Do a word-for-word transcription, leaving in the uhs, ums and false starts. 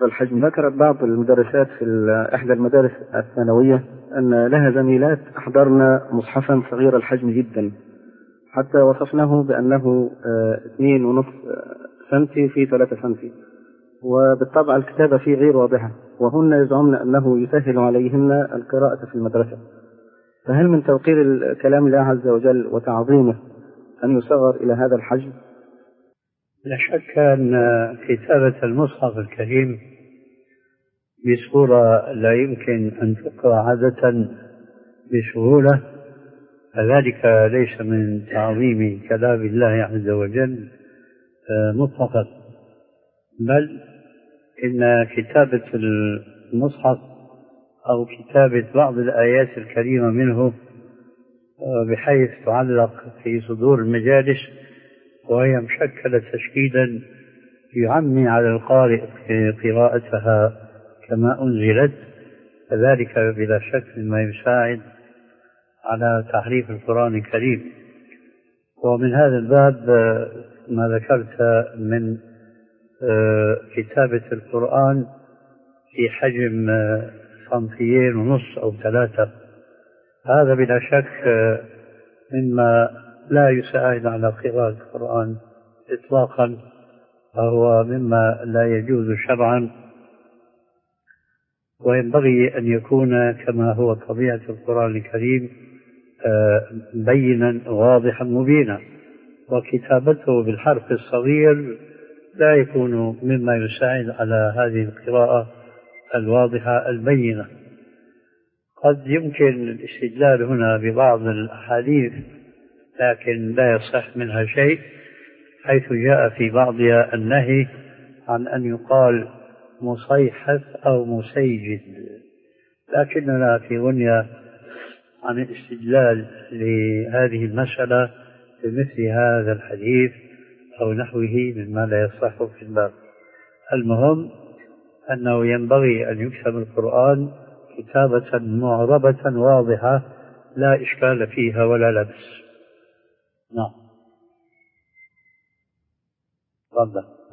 الحجم. ذكرت بعض المدرسات في إحدى المدارس الثانوية أن لها زميلات أحضرن مصحفا صغير الحجم جدا، حتى وصفناه بأنه اثنين ونصف سنتي في ثلاثة سنتي، وبالطبع الكتابة فيه غير واضحة، وهن يزعمن أنه يسهل عليهن القراءة في المدرسة. فهل من توقير كلام الله عز وجل وتعظيمه أن يصغر إلى هذا الحجم؟ لا شك أن كتابة المصحف الكريم بصورة لا يمكن أن تقرأ عادة بسهولة، فذلك ليس من تعظيم كلام الله عز وجل مطلقا، بل إن كتابة المصحف أو كتابة بعض الآيات الكريمة منه بحيث تعلق في صدور المجالس وهي مشكلة تشكيلا يعمي على القارئ قراءتها كما أنزلت، فذلك بلا شك مما يساعد على تحريف القرآن الكريم. ومن هذا الباب ما ذكرت من كتابة القرآن في حجم صنفيين ونص أو ثلاثة، هذا بلا شك مما لا يساعد على قراءة القرآن إطلاقا، فهو مما لا يجوز شرعا، وينبغي أن يكون كما هو طبيعة القرآن الكريم بينا واضحا مبينا، وكتابته بالحرف الصغير لا يكون مما يساعد على هذه القراءة الواضحة البينة. قد يمكن الاستدلال هنا ببعض الأحاديث لكن لا يصح منها شيء، حيث جاء في بعضها النهي عن أن يقال مصيحف أو مسيجد، لكننا في غنية عن الاستدلال لهذه المسألة بمثل هذا الحديث أو نحوه مما لا يصح في الباب. المهم أنه ينبغي أن يكتب القرآن كتابة معربة واضحة لا إشكال فيها ولا لبس. نعم. تفضل.